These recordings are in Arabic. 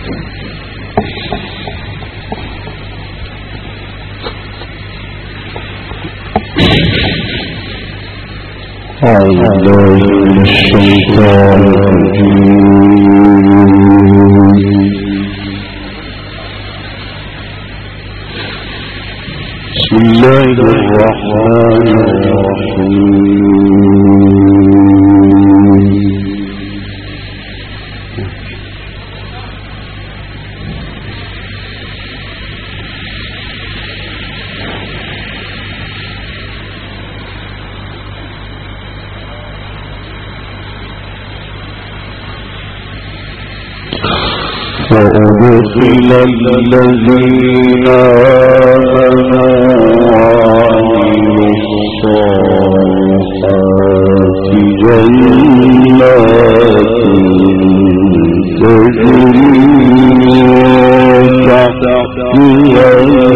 بسم الله الرحمن الرحيم وأدخل الذين آمنوا وعملوا الصالحات جنات تجري تحتها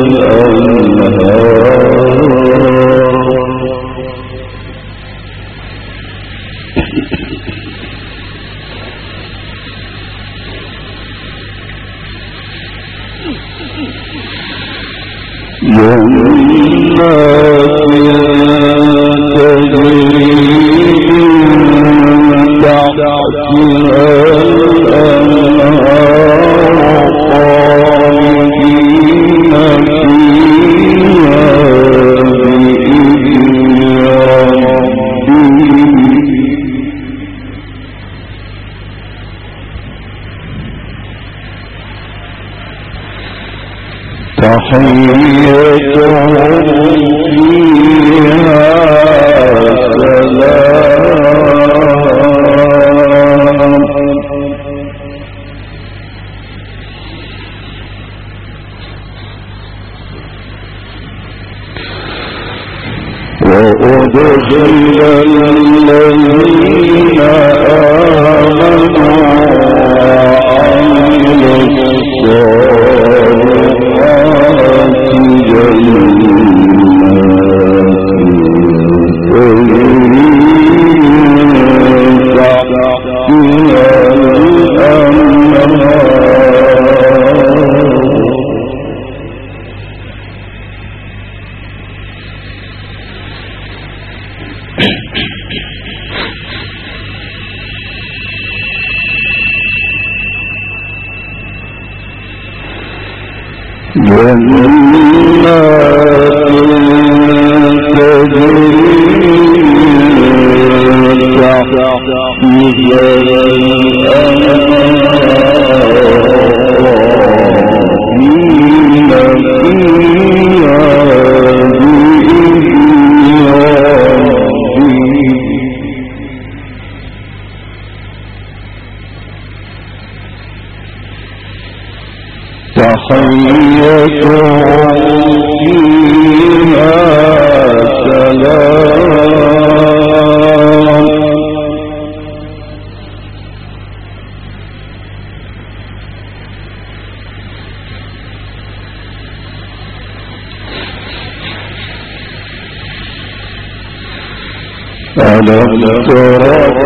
ألم تر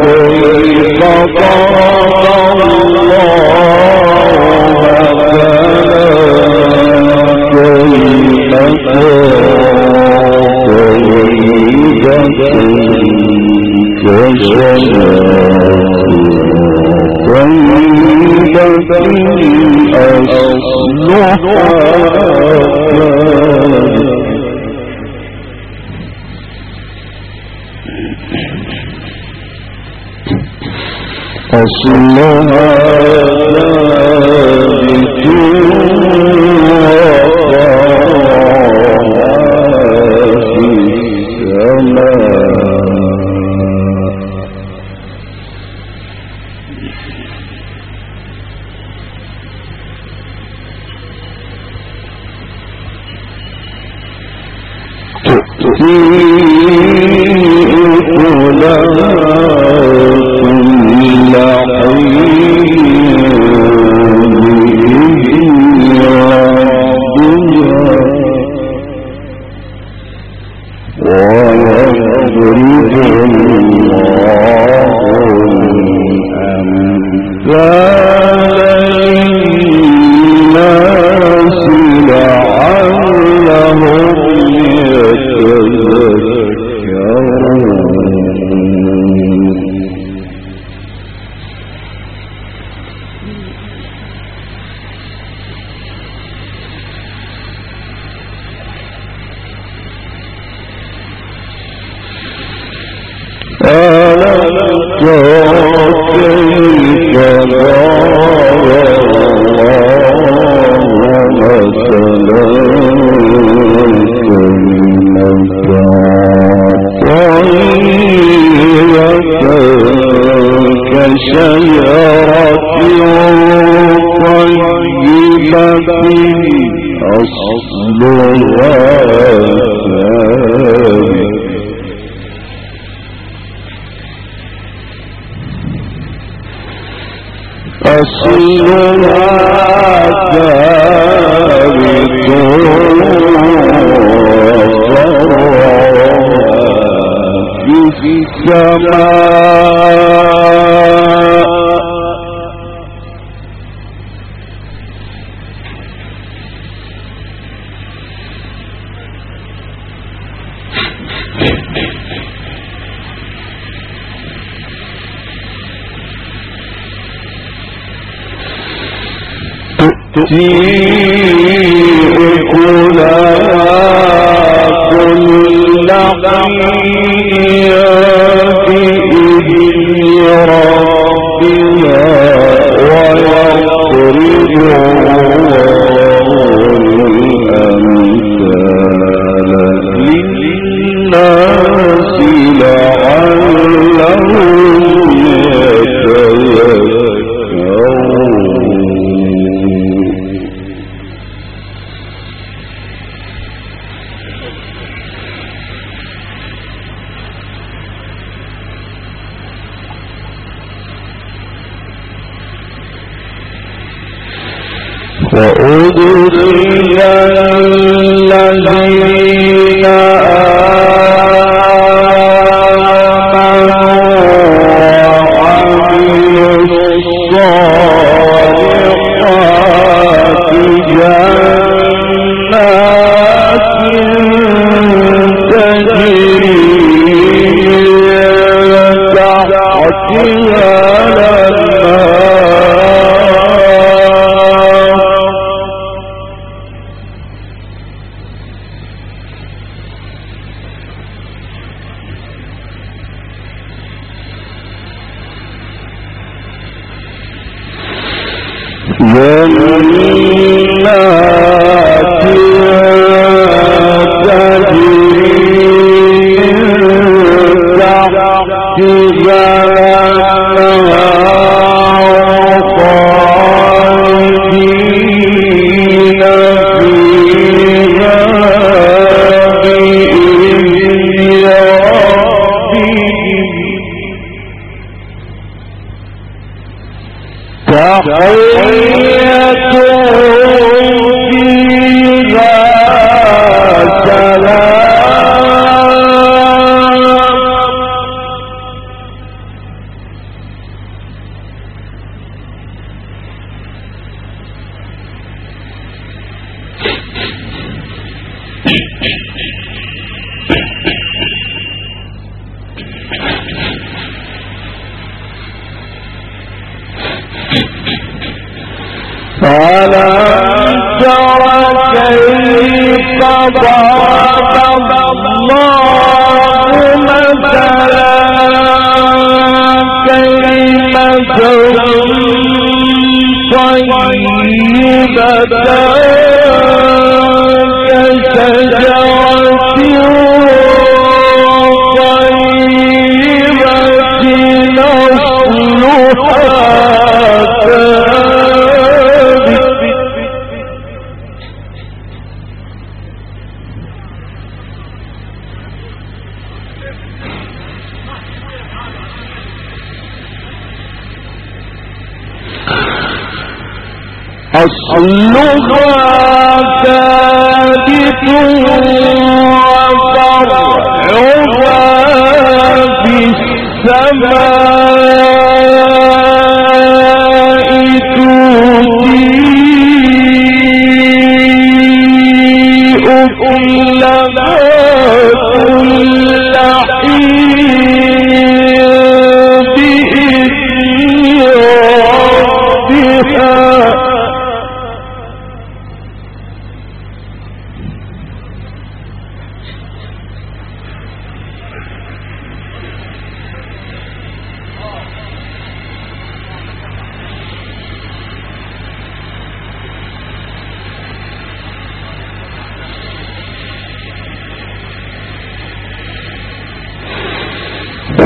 كيف ضرب الله كلمة أصلها ثابت في السماء تؤتي أكلها ويضرب الله الأمثال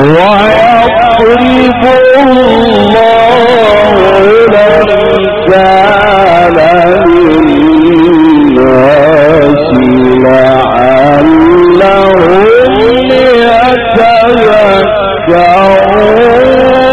ويضرب الله الأمثال للناس لعلهم يتذكرون.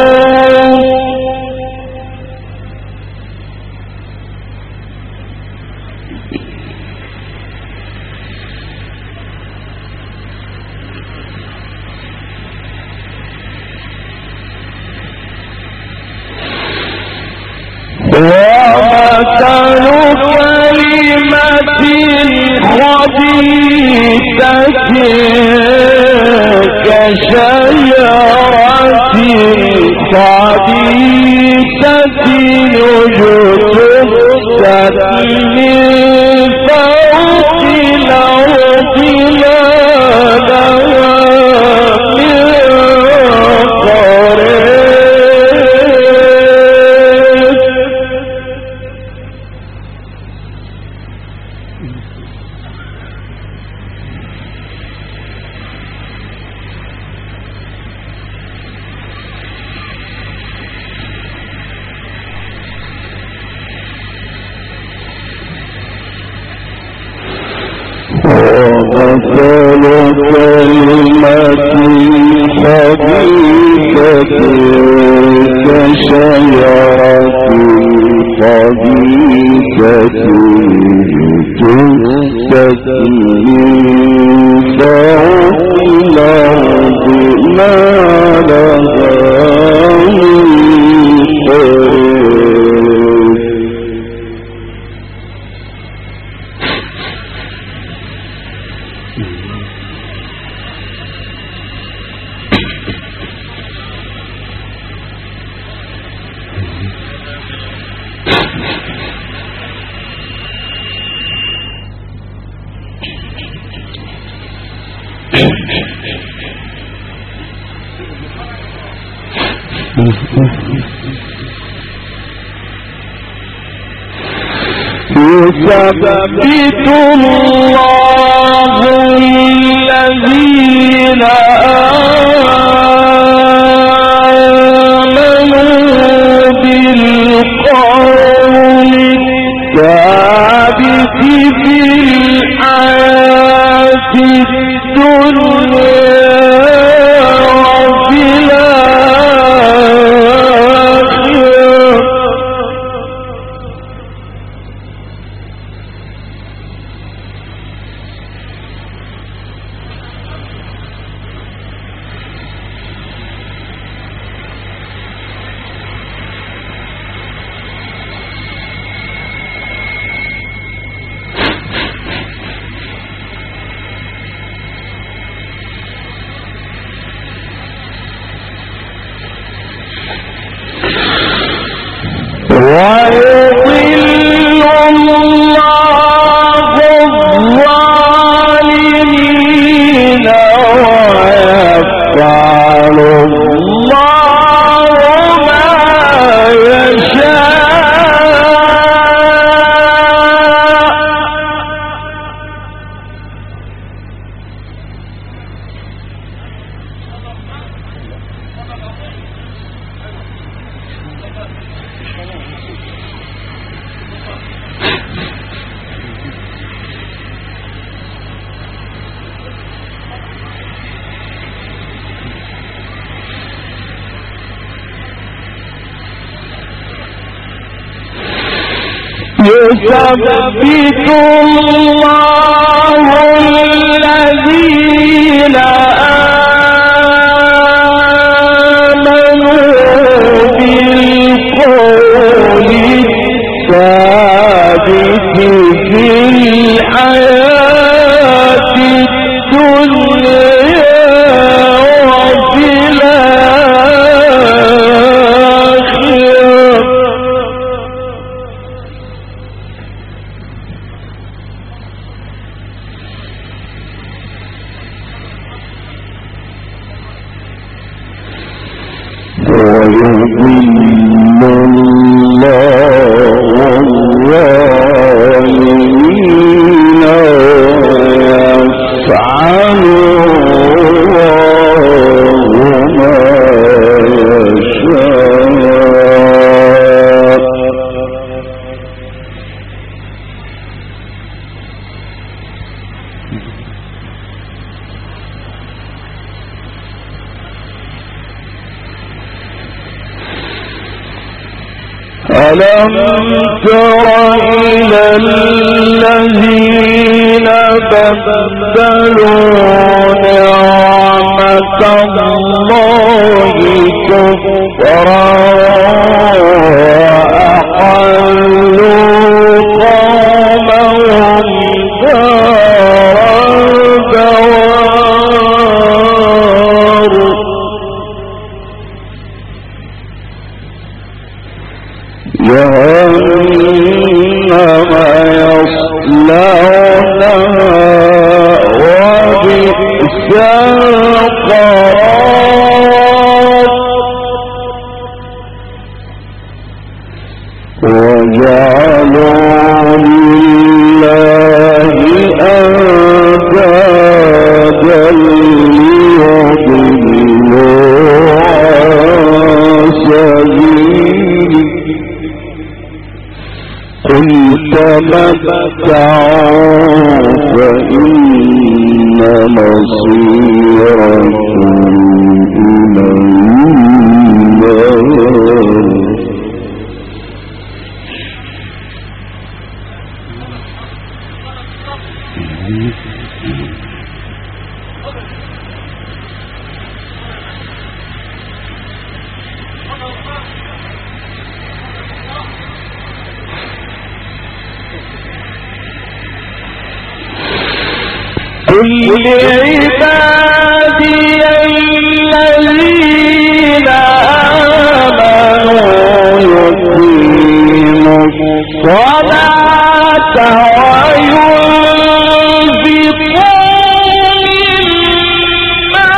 ومثل كلمة خبيثة كشجرة خبيثة اجتثت من فوق الأرض ما لها من ومثل كلمة خبيثة كشجرة خبيثة اجتثت من فوق الأرض ما لها من يثبت الله الذين آمنوا بالقول الثابت في الحياة الدنيا وفي الآخرة. ويضل الله الظالمين ويفعل الله ما يشاء. يثبت الله الذين آمنوا بالقول الثابت في الحياة الدنيا وفي الآخرة. ألم تر إلى الذين بدلوا نعمة الله كفرا وأحلوا قومهم دار البوار جهنم يصلونها وبئس القرار وجعلوا لله أندادا ليضلوا عن سبيله قل تمتعوا فإن مصيركم إلى النار قل لعبادي الذين آمنوا يقيموا الصلاة وينفقوا مما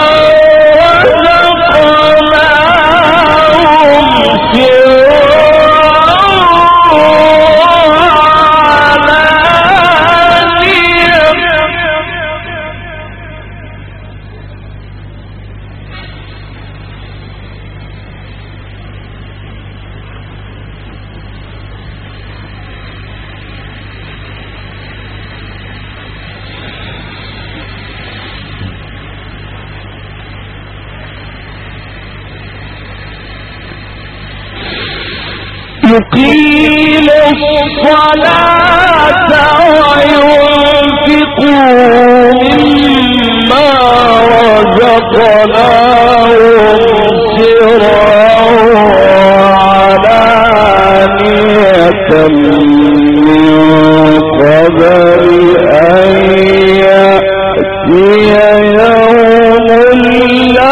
رزقناهم يقيموا الصلاة وينفقوا مما رزقناهم سرا وعلانية من قبل أن يأتي يوم لا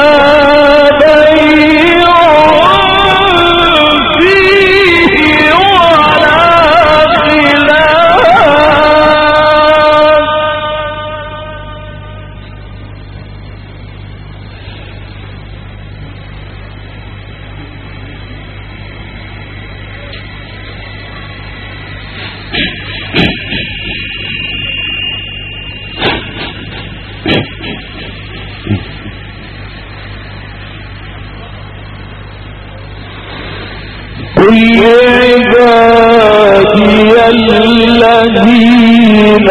قل عبادي الذين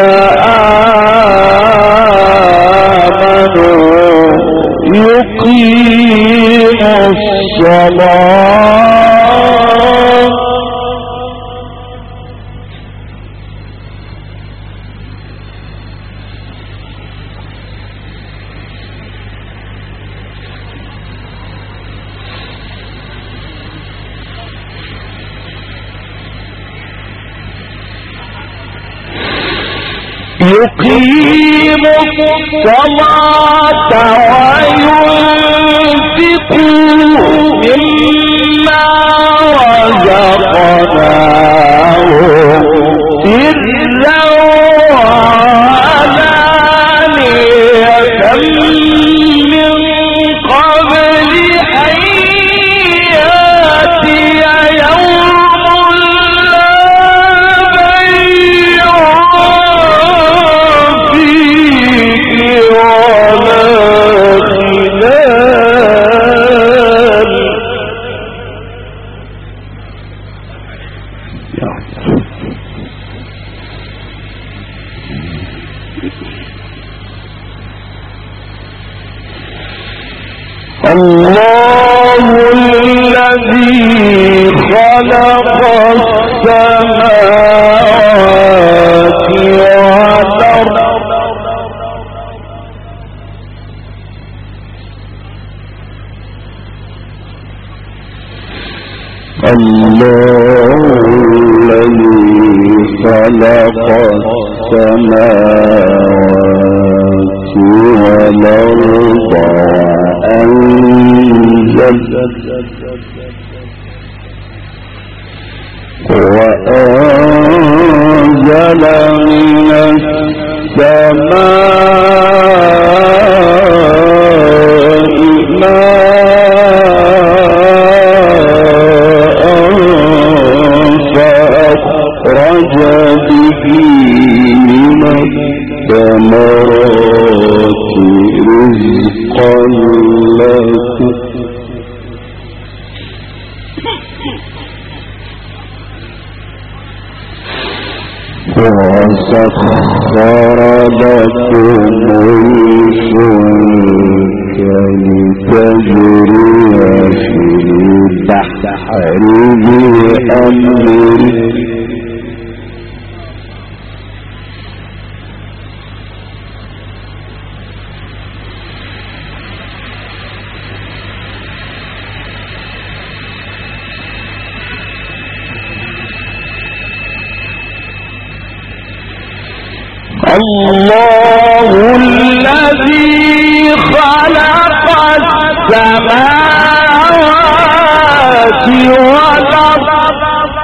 آمنوا يقيموا الصلاة يقيموا الصلاة وينفقوا مما رزقناهم سرا وعلانية من قبل أن يأتي يوم لا بيع ولا خلال الله الذي خلق السماوات والأرض الله الذي خلق السماوات والأرض وأنزل من السماء ماء فأخرج به من الثمرات رزقا لكم وسخر لكم الفلك لتجري في البحر بأمره الله الذي خلق السماوات والأرض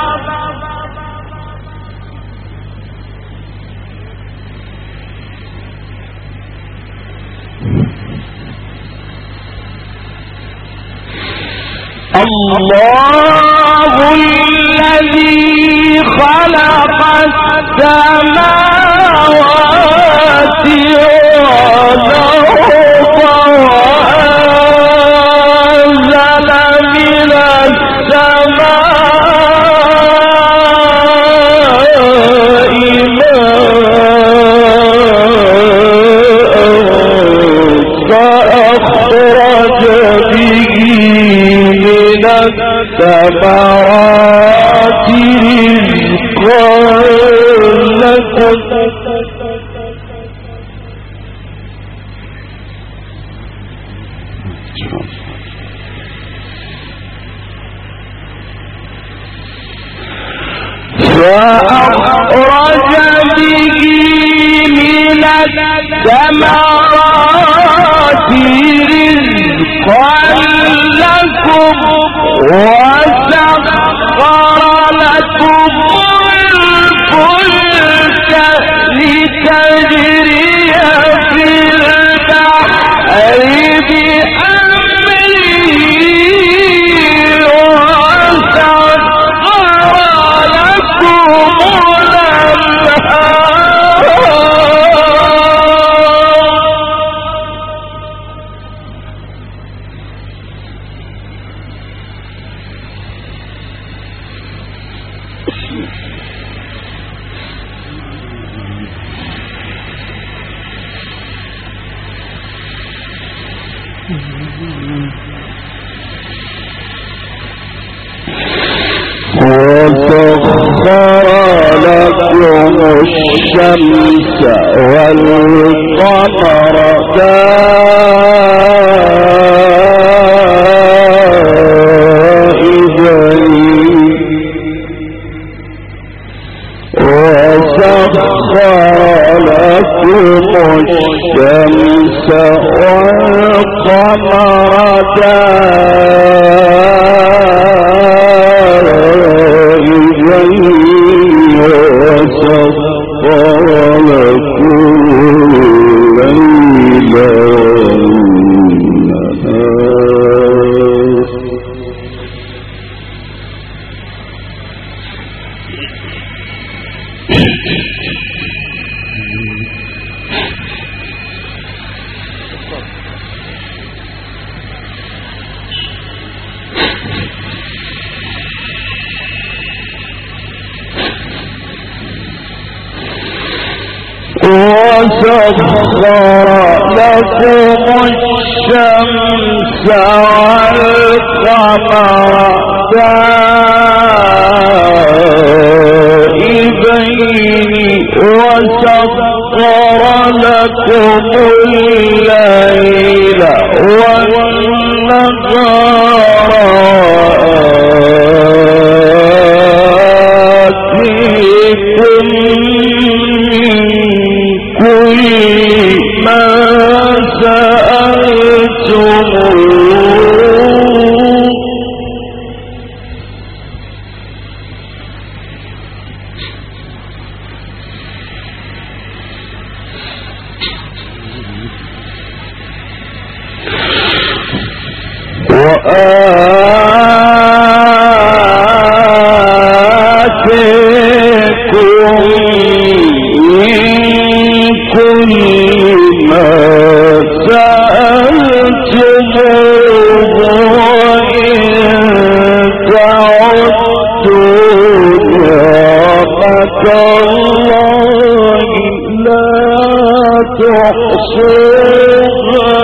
الله الذي خلق السماوات والأرض وأنزل من السماء ماء فأخرج به من الثمرات رزقا لكم فأخرج به من الثمرات رزقا لكم وسخر لكم الفلك لتجري في البحر بأمره وسخر لكم الأنهار وسخر لكم الشمس والقمر دائبين وسخر لكم الشمس والقمر وسخر لكم الليل والنهار وسخر لكم الشمس والقمر دائبين وسخر لكم الليل والنهار آتيكم من كل ما سألتموه وآتيكم من كل ما سألتموه وإن تعدوا نعمة الله لا تحصوها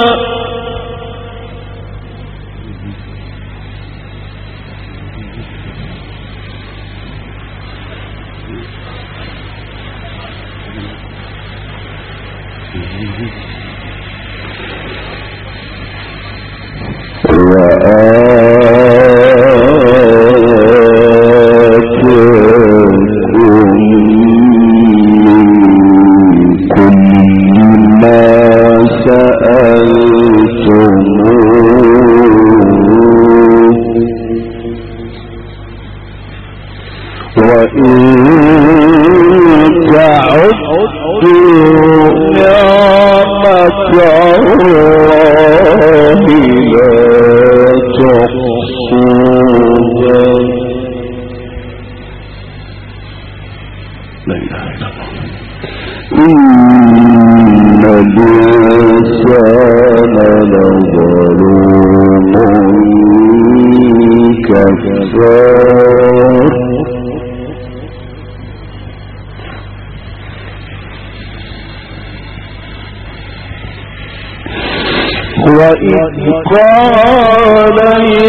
وإذ قال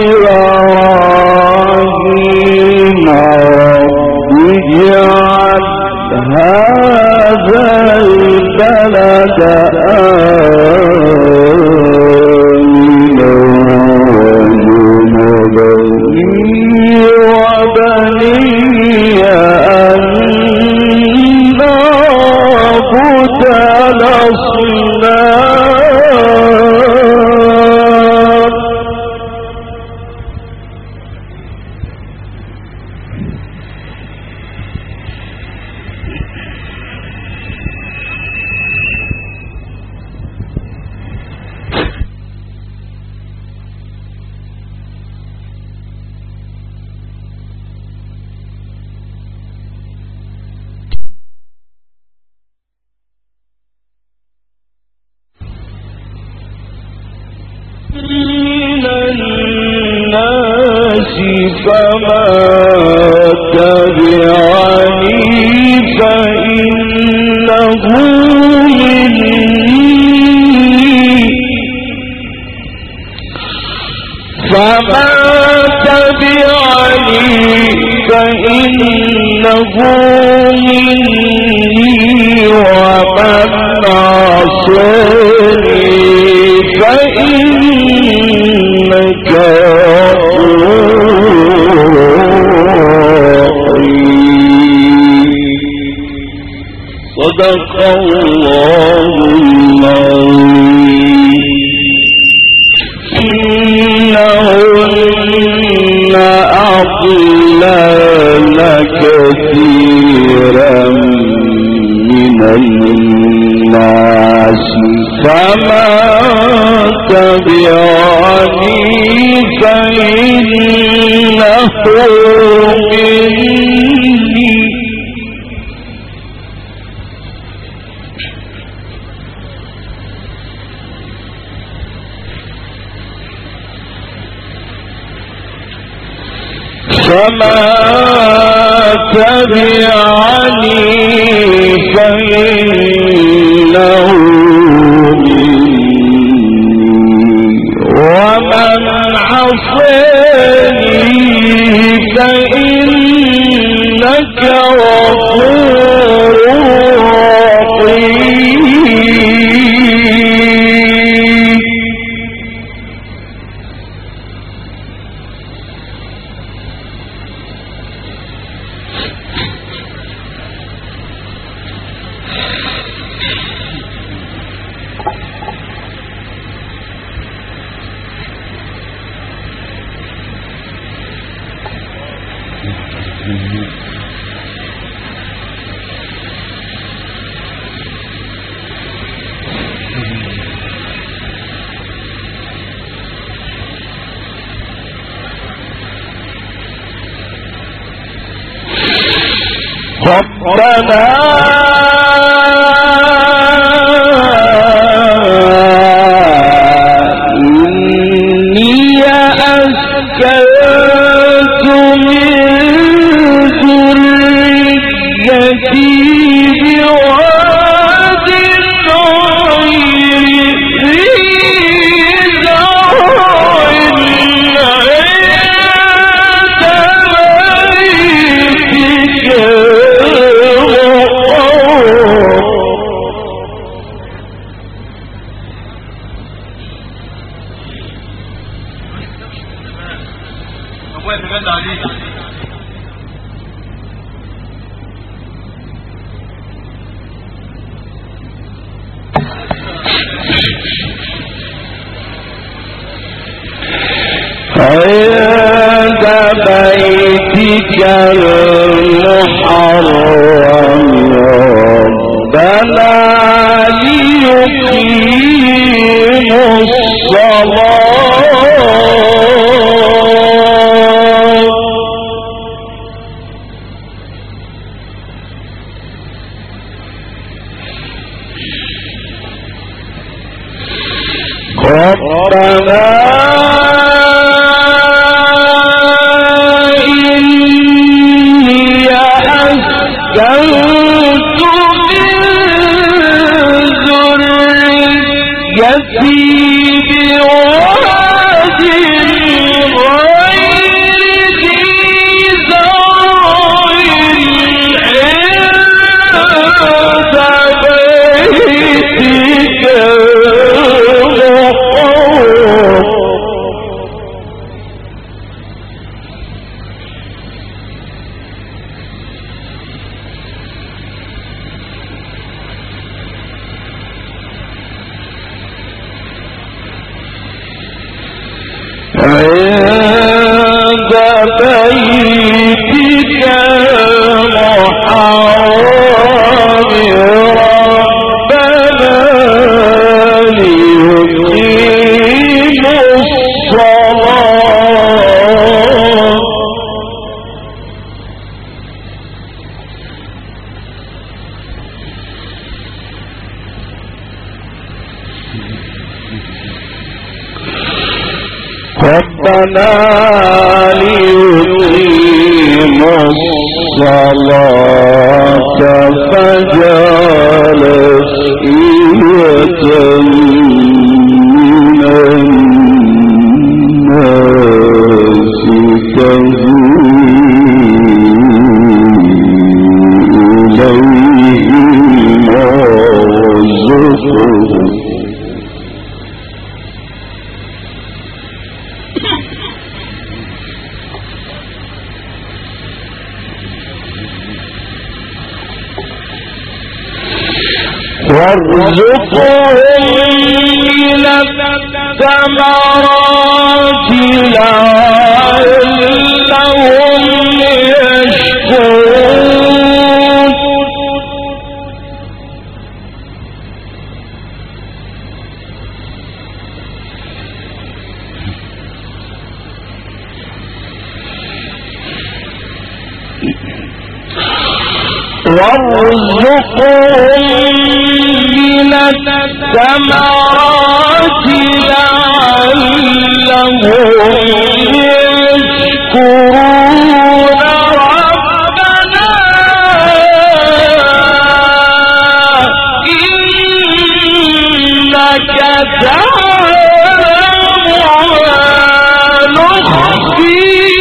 إبراهيم رب اجعل هذا البلد آمنا واجنبني وبني أن نعبد الأصنام فما تبعني فإنه مني فما تبعني فإنه مني ومن عصاني فإنك صدق الله العظيم. إنهن أضلال كثيرا من الناس فما تبعني فإنه مني فما تبعني فإنه ربنا إني أسكنت من ذريتي بواد غير ذي زرع عند بيتك المحرم ربنا ليقيموا الصلاة ربنا أسكنت من ذريتي بواد غير ذي زرع عند بيتك المحرم عند بيتك المحرم ربنا ليقيموا الصلاة ربنا ليقيموا الصلاة فاجعل أفئدة من الناس تهوي إليهم وارزقهم من الثمرات لعلهم يشكرون وارزقهم من الثمرات لعلهم يشكرون ربنا إنك تعلم ما نخفي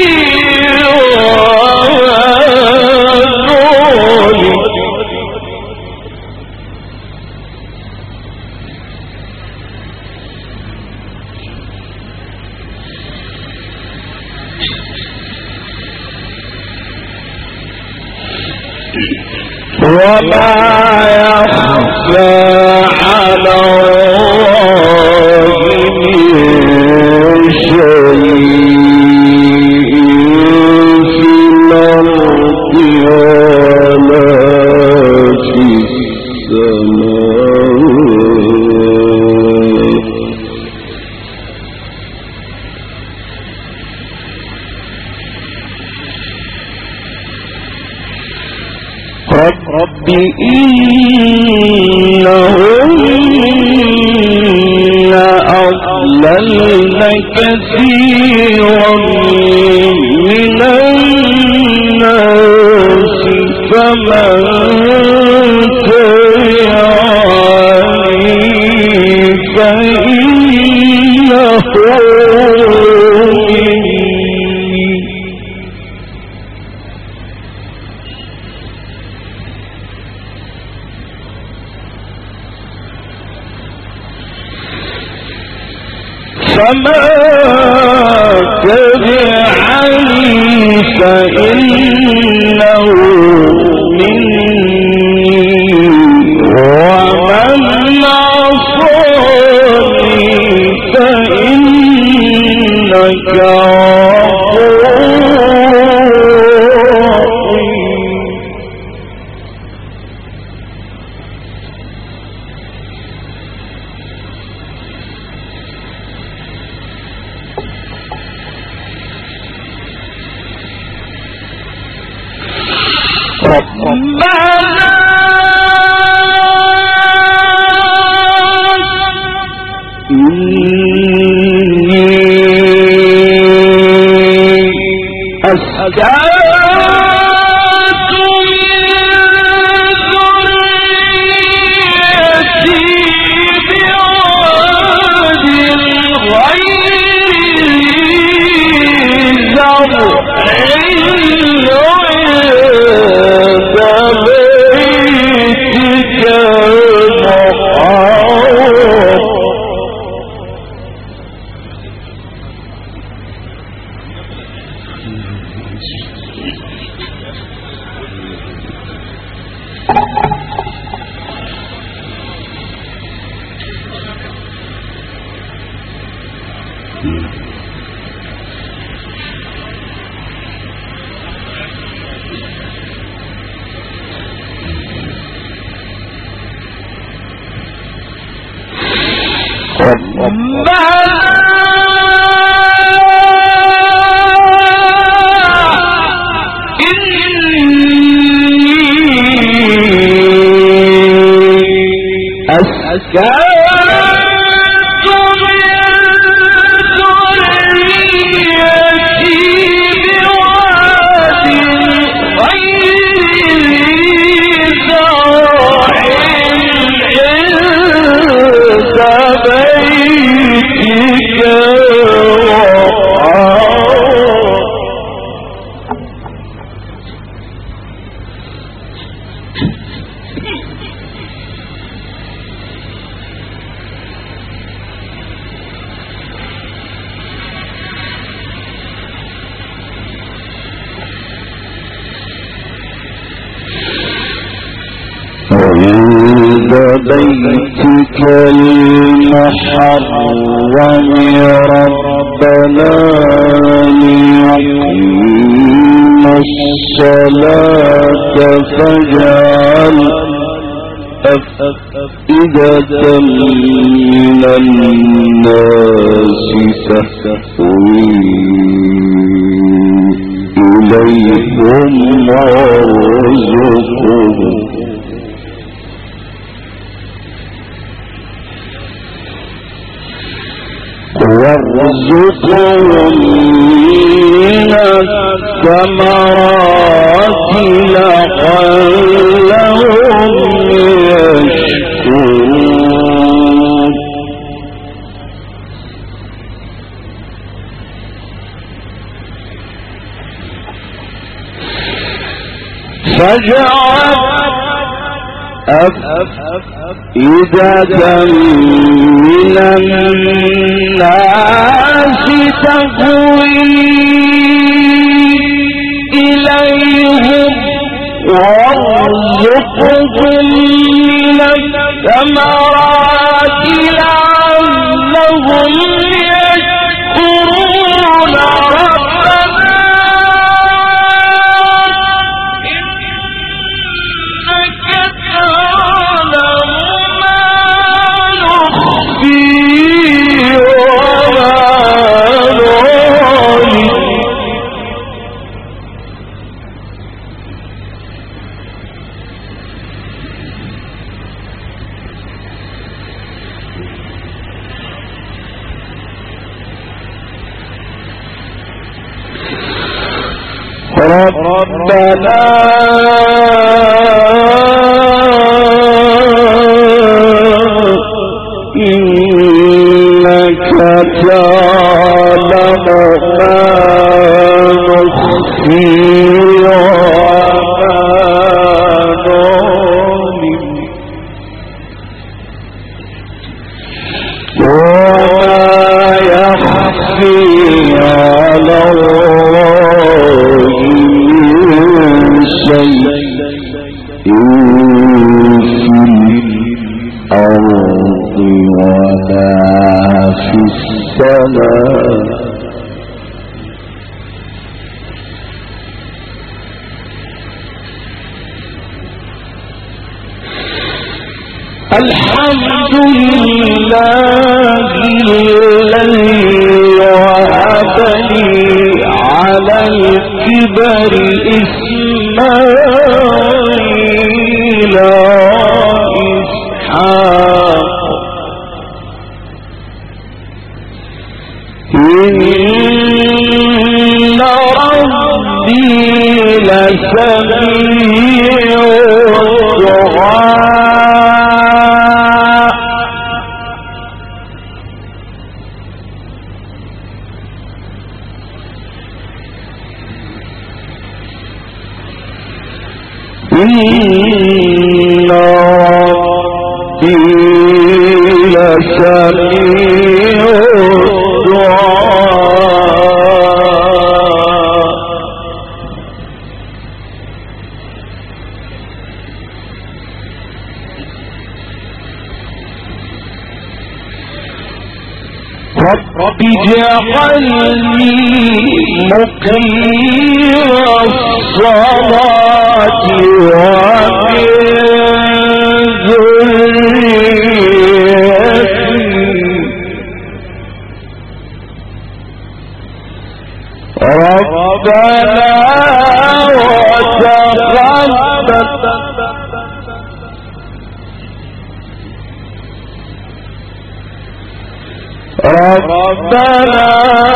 وما يخفى على الله من شيء في الأرض ولا في السماء رب إنهن أضللن كثيرا من الناس فمن تبعني فإنه فما تبعني فإنه مني ومن عصاني فإنك بيتك المحرم ربنا ليقيم الصلاة فاجعل أفئدة من الناس تهوي إليهم وارزقهم من الثمرات لعلهم يشكرون فاجعل أفئدة من الناس تهوي إليهم وارزقهم من الثمرات لعلهم يشكرون ربنا إنك تعلم ما نخفي وما نعلن وما يخفي على الله من شيء في الأرض ولا في السماء. الحمد لله الذي وهب لي على الكبر إسماعيل وإسحاق إن ربي لسميع الدعاء. إن ربي لسميع الدعاء. رب اجعلني مقيم الصلاة ومن ذريتي ربنا ربنا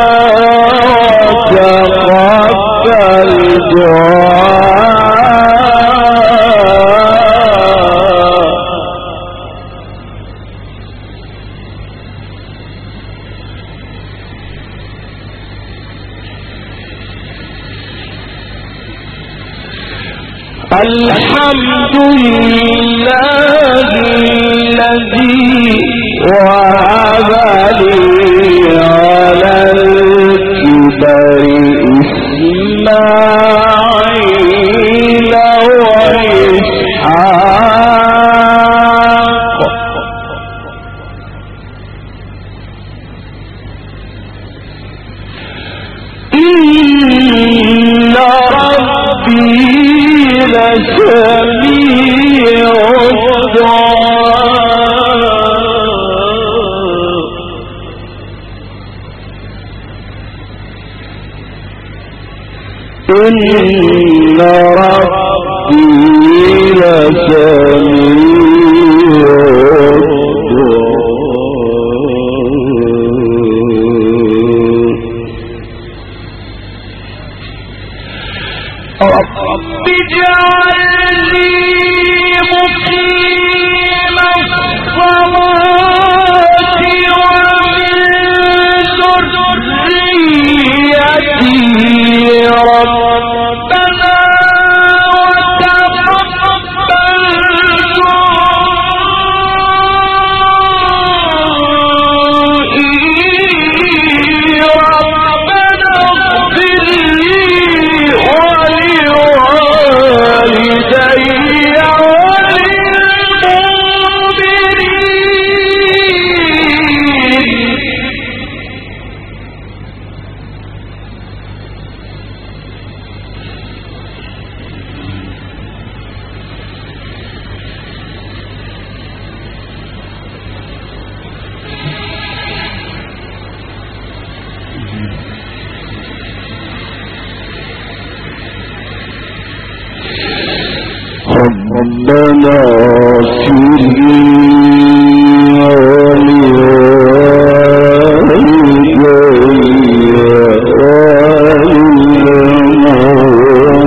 تقبل دعاء. الحمد لله الذي وهب لي على الكبر إسماعيل وإسحاق إن ربي لسميع الدعاء. إن ربي لسميع الدعاء. رب اجعلني مقيم الصلاة ومن ذريتي ربنا وتقبل دعائي ربنا اغفر لي ربنا اغفر لي ولوالدي وللمؤمنين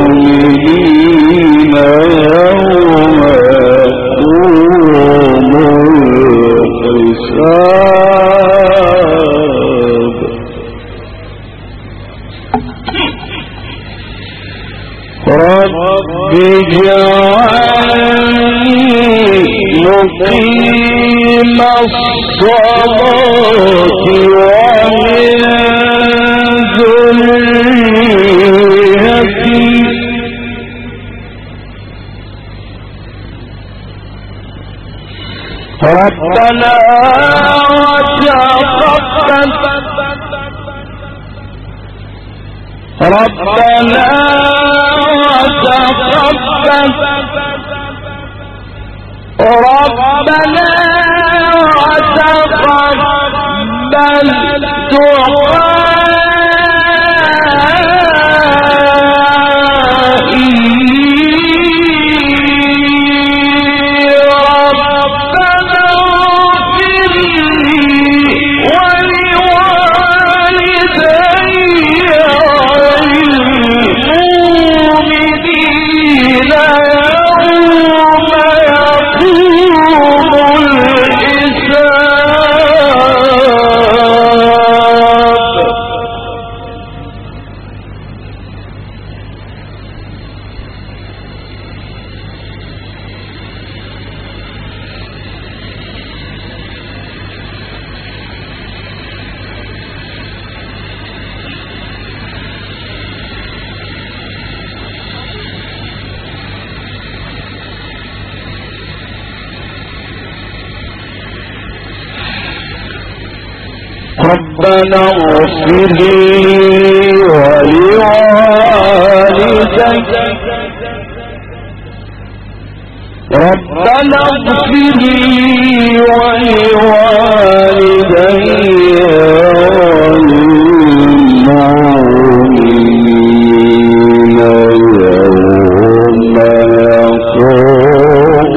مقيم الصلاة ومن ذريتي ربنا وتقبل ربنا وتقبل ربنا وتقبل دعائي ربنا اغفر لي ولوالدي وللمؤمنين يوم يقوم الحساب. ربنا اغفر لي ولوالدي ربنا اغفر لي ولوالدي وللمؤمنين يوم يقوم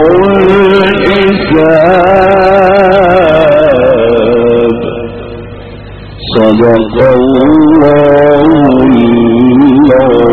الحساب. صدق الله